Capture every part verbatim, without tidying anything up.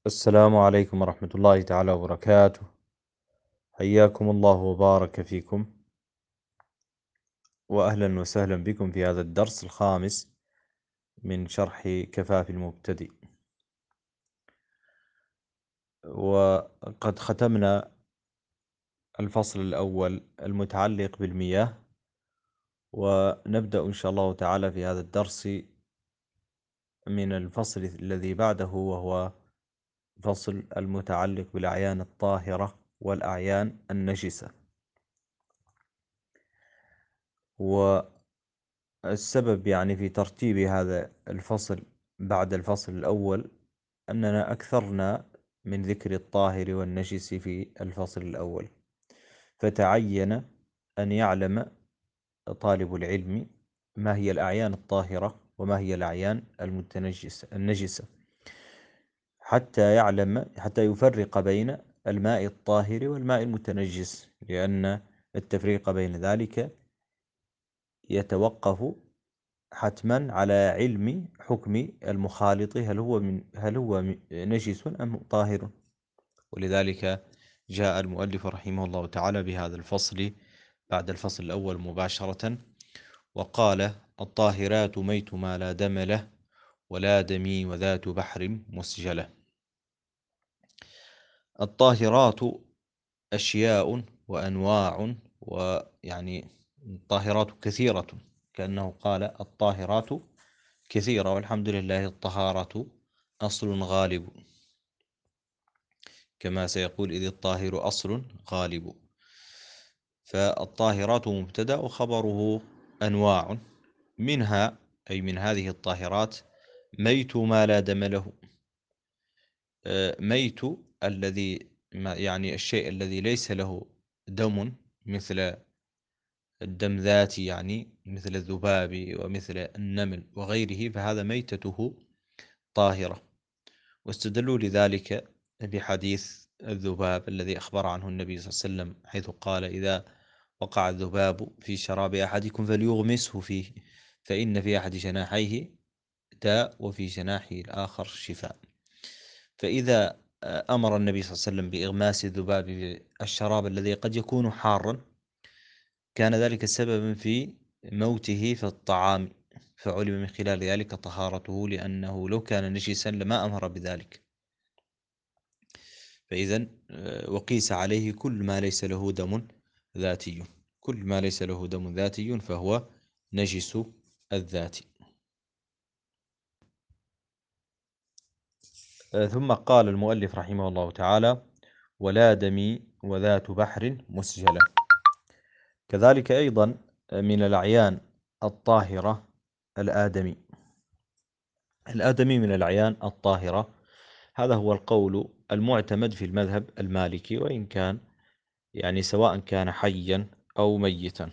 السلام عليكم ورحمة الله تعالى وبركاته. حياكم الله وبارك فيكم، وأهلا وسهلا بكم في هذا الدرس الخامس من شرح كفاف المبتدئ. وقد ختمنا الفصل الأول المتعلق بالمياه، ونبدأ إن شاء الله تعالى في هذا الدرس من الفصل الذي بعده، وهو فصل المتعلق بالأعيان الطاهرة والأعيان النجسة. والسبب يعني في ترتيب هذا الفصل بعد الفصل الأول أننا أكثرنا من ذكر الطاهر والنجس في الفصل الأول، فتعين أن يعلم طالب العلم ما هي الأعيان الطاهرة وما هي الأعيان المتنجسة النجسة، حتى يعلم حتى يفرق بين الماء الطاهر والماء المتنجس، لأن التفريق بين ذلك يتوقف حتما على علم حكم المخالط، هل هو من هل هو نجس أم طاهر. ولذلك جاء المؤلف رحمه الله تعالى بهذا الفصل بعد الفصل الأول مباشرة، وقال: الطاهرات ميت ما لا دم له، ولا دمي وذات بحر مسجلة. الطاهرات أشياء وأنواع، ويعني الطاهرات كثيرة، كأنه قال الطاهرات كثيرة، والحمد لله الطهارة أصل غالب، كما سيقول: إذ الطاهر أصل غالب. فالطاهرات مبتدأ، وخبره أنواع، منها أي من هذه الطاهرات ميت ما لا دم له. ميت الذي يعني الشيء الذي ليس له دم، مثل الدم ذاتي، يعني مثل الذباب ومثل النمل وغيره، فهذا ميتته طاهرة. واستدلوا لذلك بحديث الذباب الذي أخبر عنه النبي صلى الله عليه وسلم، حيث قال: إذا وقع الذباب في شراب أحدكم فليغمسه فيه، فإن في أحد جناحيه داء وفي جناحه الآخر شفاء. فإذا أمر النبي صلى الله عليه وسلم بإغماس الذباب في الشراب الذي قد يكون حارا، كان ذلك سببا في موته في الطعام، فعلم من خلال ذلك طهارته، لأنه لو كان نجسا لما أمر بذلك. فإذا وقيس عليه كل ما ليس له دم ذاتي، كل ما ليس له دم ذاتي فهو نجس الذات. ثم قال المؤلف رحمه الله تعالى: ولا دمي وذات بحر مسجلة. كذلك أيضا من الأعيان الطاهرة الآدمي. الآدمي من الأعيان الطاهرة، هذا هو القول المعتمد في المذهب المالكي، وإن كان يعني سواء كان حيا أو ميتا.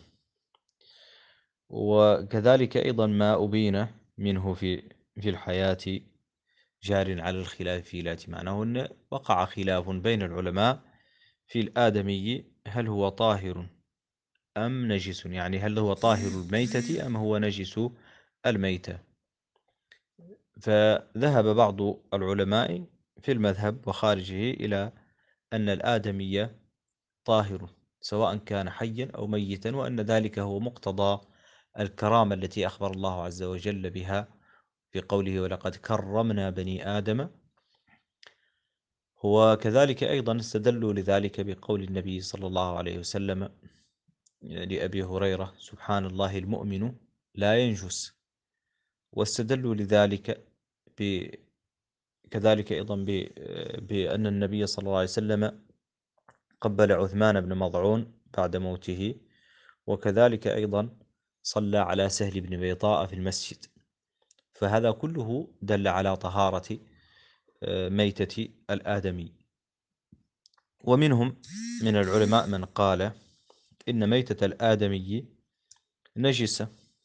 وكذلك أيضا ما أبين منه في في الحياة جار على الخلاف في ذات معناه، أن وقع خلاف بين العلماء في الآدمي: هل هو طاهر أم نجس؟ يعني هل هو طاهر الميتة أم هو نجس الميتة؟ فذهب بعض العلماء في المذهب وخارجه إلى أن الآدمي طاهر سواء كان حيا أو ميتا، وأن ذلك هو مقتضى الكرامة التي أخبر الله عز وجل بها في قوله: ولقد كرمنا بني آدم. وكذلك أيضا استدلوا لذلك بقول النبي صلى الله عليه وسلم لأبي هريرة: سبحان الله المؤمن لا ينجس. واستدلوا لذلك ب كذلك أيضا بأن النبي صلى الله عليه وسلم قبل عثمان بن مضعون بعد موته، وكذلك أيضا صلى على سهل بن بيطاء في المسجد. فهذا كله دل على طهارة ميتة الآدمي. ومنهم من العلماء من قال إن ميتة الآدمي نجسة،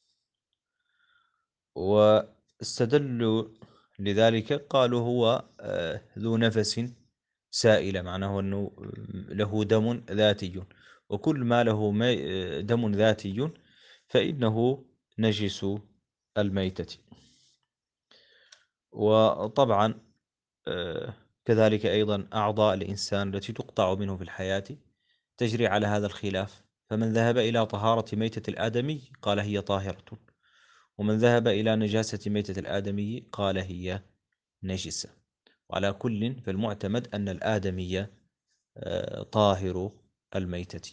واستدلوا لذلك قالوا: هو ذو نفس سائلة، معناه أنه له دم ذاتي، وكل ما له دم ذاتي فإنه نجس الميتة. وطبعا كذلك أيضا أعضاء الإنسان التي تقطع منه في الحياة تجري على هذا الخلاف، فمن ذهب إلى طهارة ميتة الآدمي قال هي طاهرة، ومن ذهب إلى نجاسة ميتة الآدمي قال هي نجسة. وعلى كل فالمعتمد أن الآدمي آه، طاهر الميتة.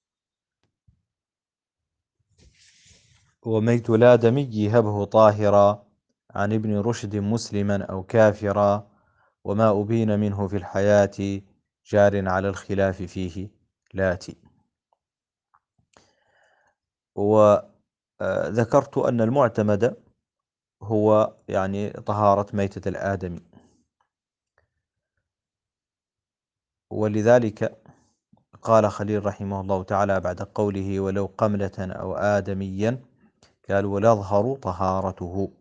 وميت الآدمي هبه طاهرا عن ابن رشد مسلما أو كافرا، وما أبين منه في الحياة جار على الخلاف فيه لاتي. وذكرت أن المعتمد هو يعني طهارة ميتة الآدمي، ولذلك قال خليل رحمه الله تعالى بعد قوله ولو قملة أو آدميا قال والأظهر طهارته.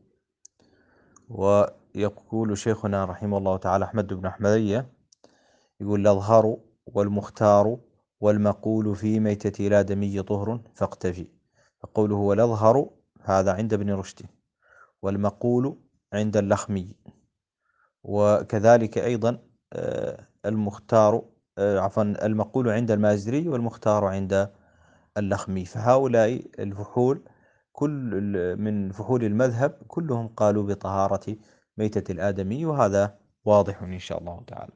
ويقول شيخنا رحمه الله تعالى أحمد بن أحمدية يقول الأظهر والمختار والمقول في ميتة الآدمي طهر فاقتفي. فقوله والأظهر هذا عند ابن رشد، والمقول عند اللخمي، وكذلك أيضا آه، المختار آه، عفوا المقول عند المازري والمختار عند اللخمي. فهؤلاء الفحول كل من فحول المذهب كلهم قالوا بطهارة ميتة الآدمي، وهذا واضح إن شاء الله تعالى.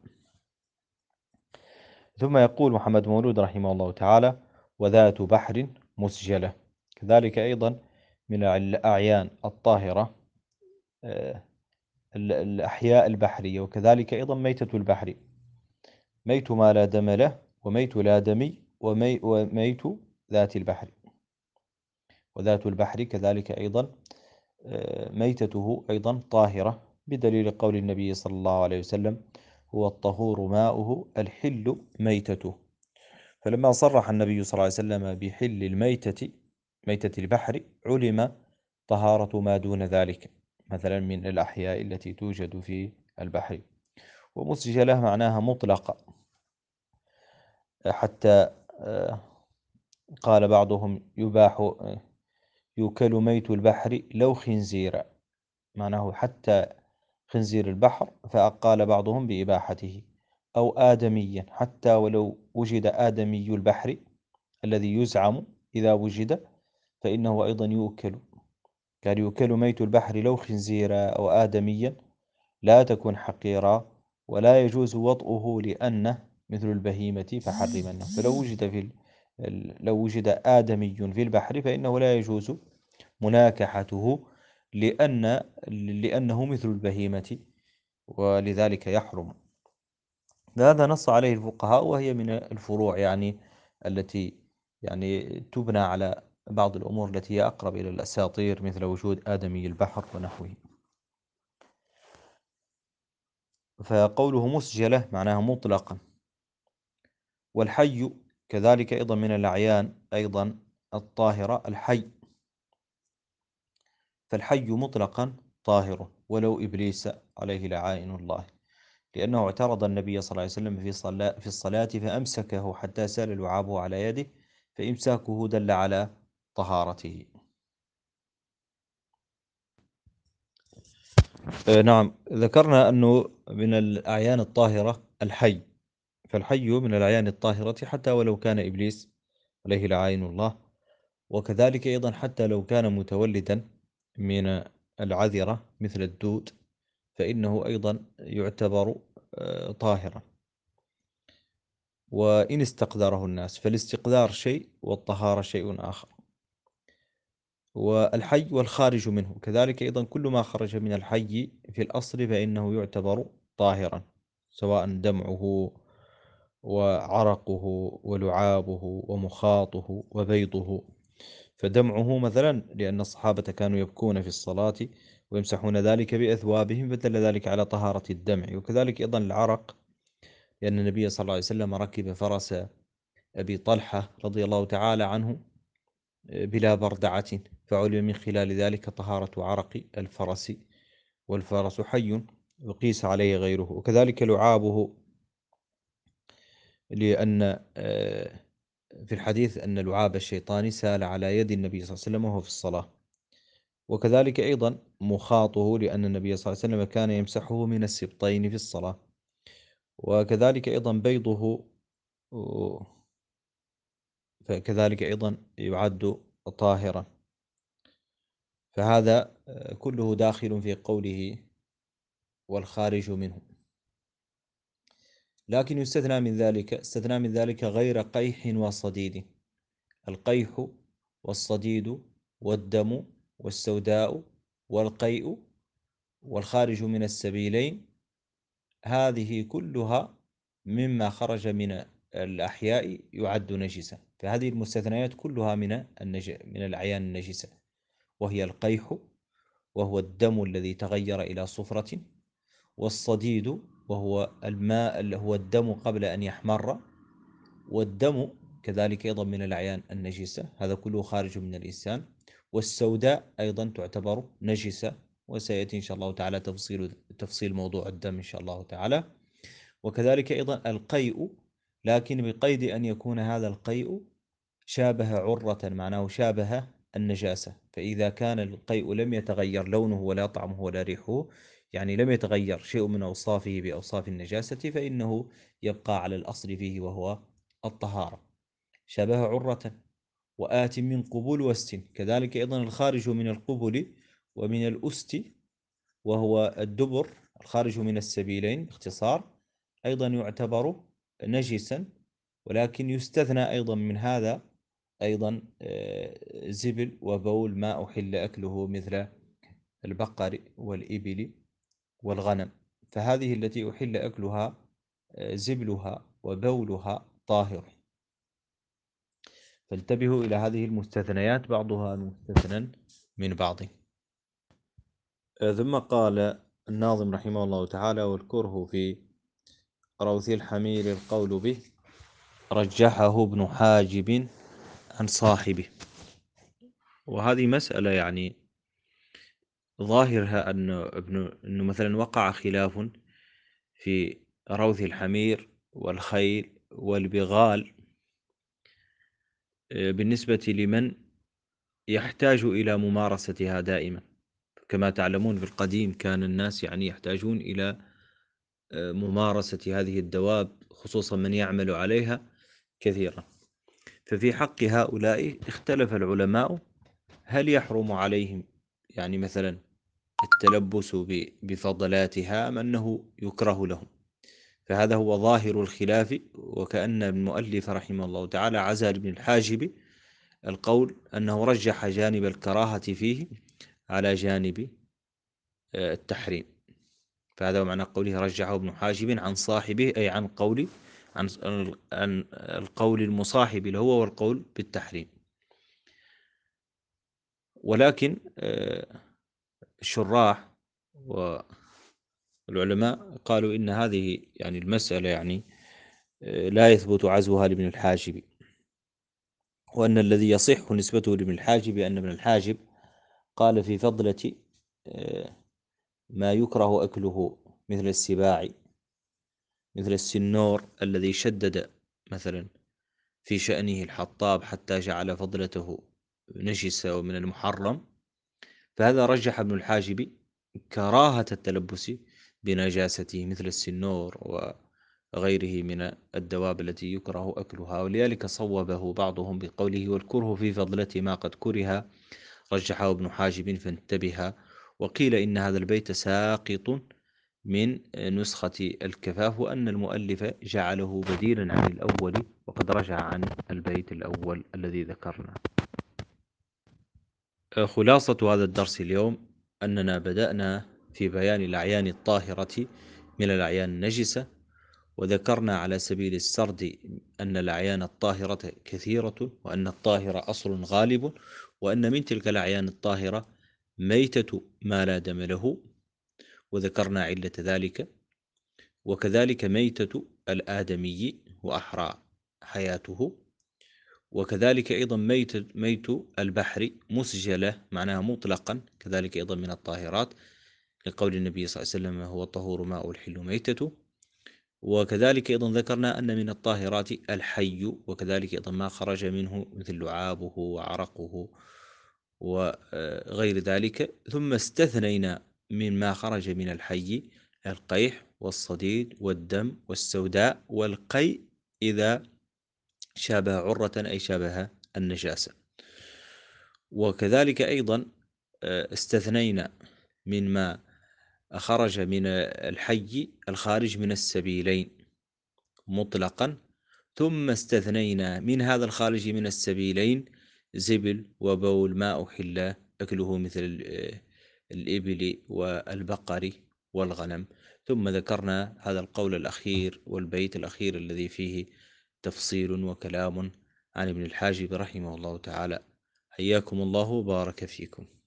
ثم يقول محمد مولود رحمه الله تعالى وذات بحر مسجلة، كذلك أيضا من الأعيان الطاهرة آه، الأحياء البحرية، وكذلك أيضا ميتة البحر، ميت ما لا دم له، وميت لا دمي، ومي وميت ذات البحر. وذات البحر كذلك أيضا آه، ميتته أيضا طاهرة، بدليل قول النبي صلى الله عليه وسلم هو الطهور ماؤه الحل ميتته. فلما صرح النبي صلى الله عليه وسلم بحل الميتة ميتة البحر علم طهارة ما دون ذلك، مثلا من الأحياء التي توجد في البحر. ومسجلة معناها مطلقة، حتى آه، قال بعضهم يباح آه، يوكل ميت البحر لو خنزيرا، معناه حتى خنزير البحر، فقال بعضهم بإباحته. أو آدميا، حتى ولو وجد آدمي البحر الذي يزعم إذا وجد فإنه أيضا يؤكل. قال يؤكل ميت البحر لو خنزيرا أو آدميا لا تكن حقيرا، ولا يجوز وطئه لأنه مثل البهيمة فحرمنه. فلو وجد في ال... لو وجد آدمي في البحر فإنه لا يجوز مناكحته، لأن لأنه مثل البهيمة ولذلك يحرم. هذا نص عليه الفقهاء، وهي من الفروع يعني التي يعني تبنى على بعض الأمور التي هي أقرب إلى الأساطير، مثل وجود آدمي البحر ونحوه. فقوله مسجلة معناها مطلقا. والحي كذلك أيضا من الأعيان أيضا الطاهرة الحي، فالحي مطلقا طاهر ولو إبليس عليه لعائن الله، لأنه اعترض النبي صلى الله عليه وسلم في صلاة في الصلاة فأمسكه حتى سال لعابه على يده، فإمساكه دل على طهارته. آه نعم، ذكرنا أنه من الأعيان الطاهرة الحي، فالحي من الأعيان الطاهرة حتى ولو كان إبليس عليه لعائن الله. وكذلك أيضا حتى لو كان متولدا من العذرة مثل الدود فإنه أيضا يعتبر آه، طاهرا، وإن استقدره الناس، فالاستقدار شيء والطهارة شيء آخر. والحي والخارج منه كذلك أيضا كل ما خرج من الحي في الأصل فإنه يعتبر طاهرا، سواء دمعه وعرقه ولعابه ومخاطه وبيضه. فدمعه مثلا لأن الصحابة كانوا يبكون في الصلاة ويمسحون ذلك بأثوابهم، فدل ذلك على طهارة الدمع. وكذلك أيضا العرق، لأن النبي صلى الله عليه وسلم ركب فرس أبي طلحة رضي الله تعالى عنه بلا بردعة، فعلم من خلال ذلك طهارة عرق الفرس، والفرس حي وقيس عليه غيره. وكذلك لعابه، لأن آه، في الحديث أن لعاب الشيطان سال على يد النبي صلى الله عليه وسلم وهو في الصلاة. وكذلك أيضا مخاطه، لأن النبي صلى الله عليه وسلم كان يمسحه من السبطين في الصلاة. وكذلك أيضا بيضه فكذلك أيضا يعد طاهرا. فهذا كله داخل في قوله والخارج منه. لكن يستثنى من ذلك استثنى من ذلك غير قيح وصديد. القيح والصديد والدم والسوداء والقيء والخارج من السبيلين، هذه كلها مما خرج من الأحياء يعد نجسا. فهذه المستثنيات كلها من النج... من الأعيان النجسة، وهي القيح وهو الدم الذي تغير إلى صفرة، والصديد وهو الماء اللي هو الدم قبل أن يحمر، والدم كذلك أيضا من الأعيان النجسة، هذا كله خارج من الإنسان. والسوداء أيضا تعتبر نجسة، وسيأتي إن شاء الله تعالى تفصيل تفصيل موضوع الدم إن شاء الله تعالى. وكذلك أيضا القيء، لكن بقيد أن يكون هذا القيء شابه عرة، معناه شابه النجاسة. فإذا كان القيء لم يتغير لونه ولا طعمه ولا ريحه، يعني لم يتغير شيء من أوصافه بأوصاف النجاسة، فإنه يبقى على الأصل فيه وهو الطهارة. شابه عرة وآت من قبول وست، كذلك أيضا الخارج من القبل ومن الأست وهو الدبر، الخارج من السبيلين باختصار، أيضا يعتبر نجسا. ولكن يستثنى أيضا من هذا أيضا زبل وبول ما أحل أكله، مثل البقر والإبل والغنم، فهذه التي أحل أكلها زبلها وبولها طاهر. فانتبهوا إلى هذه المستثنيات، بعضها مستثنى من بعض. ثم قال الناظم رحمه الله تعالى: والكره في روث الحمير القول به، رجحه ابن حاجب عن صاحبه. وهذه مسألة يعني ظاهرها أنه, ابن أنه مثلا وقع خلاف في روث الحمير والخيل والبغال بالنسبة لمن يحتاج إلى ممارستها دائما. كما تعلمون في القديم كان الناس يعني يحتاجون إلى ممارسة هذه الدواب، خصوصا من يعمل عليها كثيرا. ففي حق هؤلاء اختلف العلماء هل يحرم عليهم يعني مثلا التلبس بفضلاتها أم أنه يكره لهم. فهذا هو ظاهر الخلاف، وكأن المؤلف رحمه الله تعالى عزى ابن الحاجب القول أنه رجح جانب الكراهة فيه على جانب التحريم. فهذا معنى قوله رجحه ابن حاجب عن صاحبه، أي عن قول عن عن القول المصاحب له والقول بالتحريم. ولكن الشراح والعلماء قالوا إن هذه يعني المسألة يعني لا يثبت عزوها لابن الحاجب، وأن الذي يصح نسبته لابن الحاجب أن ابن الحاجب قال في فضلة ما يكره أكله مثل السباع، مثل السنور الذي شدد مثلا في شأنه الحطاب حتى جعل فضلته نجسة ومن المحرم. فهذا رجح ابن الحاجب كراهة التلبس بنجاسته مثل السنور وغيره من الدواب التي يكره أكلها. ولذلك صوبه بعضهم بقوله والكره في فضلة ما قد كره رجحه ابن حاجب فانتبه. وقيل إن هذا البيت ساقط من نسخة الكفاف، وأن المؤلف جعله بديلا عن الأول وقد رجع عن البيت الأول الذي ذكرنا. خلاصة هذا الدرس اليوم أننا بدأنا في بيان الأعيان الطاهرة من الأعيان النجسة، وذكرنا على سبيل السرد أن الأعيان الطاهرة كثيرة، وأن الطاهر أصل غالب، وأن من تلك الأعيان الطاهرة ميتة ما لا دم له، وذكرنا علة ذلك، وكذلك ميتة الآدمي وأحرى حياته، وكذلك أيضا ميت, ميت البحر مسجلة معناها مطلقا كذلك أيضا من الطاهرات، لقول النبي صلى الله عليه وسلم هو الطهور ماء الحل ميتته. وكذلك أيضا ذكرنا أن من الطاهرات الحي، وكذلك أيضا ما خرج منه مثل لعابه وعرقه وغير ذلك. ثم استثنينا مما خرج من الحي القيح والصديد والدم والسوداء والقيء إذا شابه عرة أي شابه النجاسة. وكذلك أيضا آه، استثنينا من ما خرج من الحي الخارج من السبيلين مطلقا، ثم استثنينا من هذا الخارج من السبيلين زبل وبول ما أحل أكله مثل ال- الإبل والبقر والغنم. ثم ذكرنا هذا القول الأخير والبيت الأخير الذي فيه تفصيل وكلام عن ابن الحاجب رحمه الله تعالى. حياكم الله وبارك فيكم.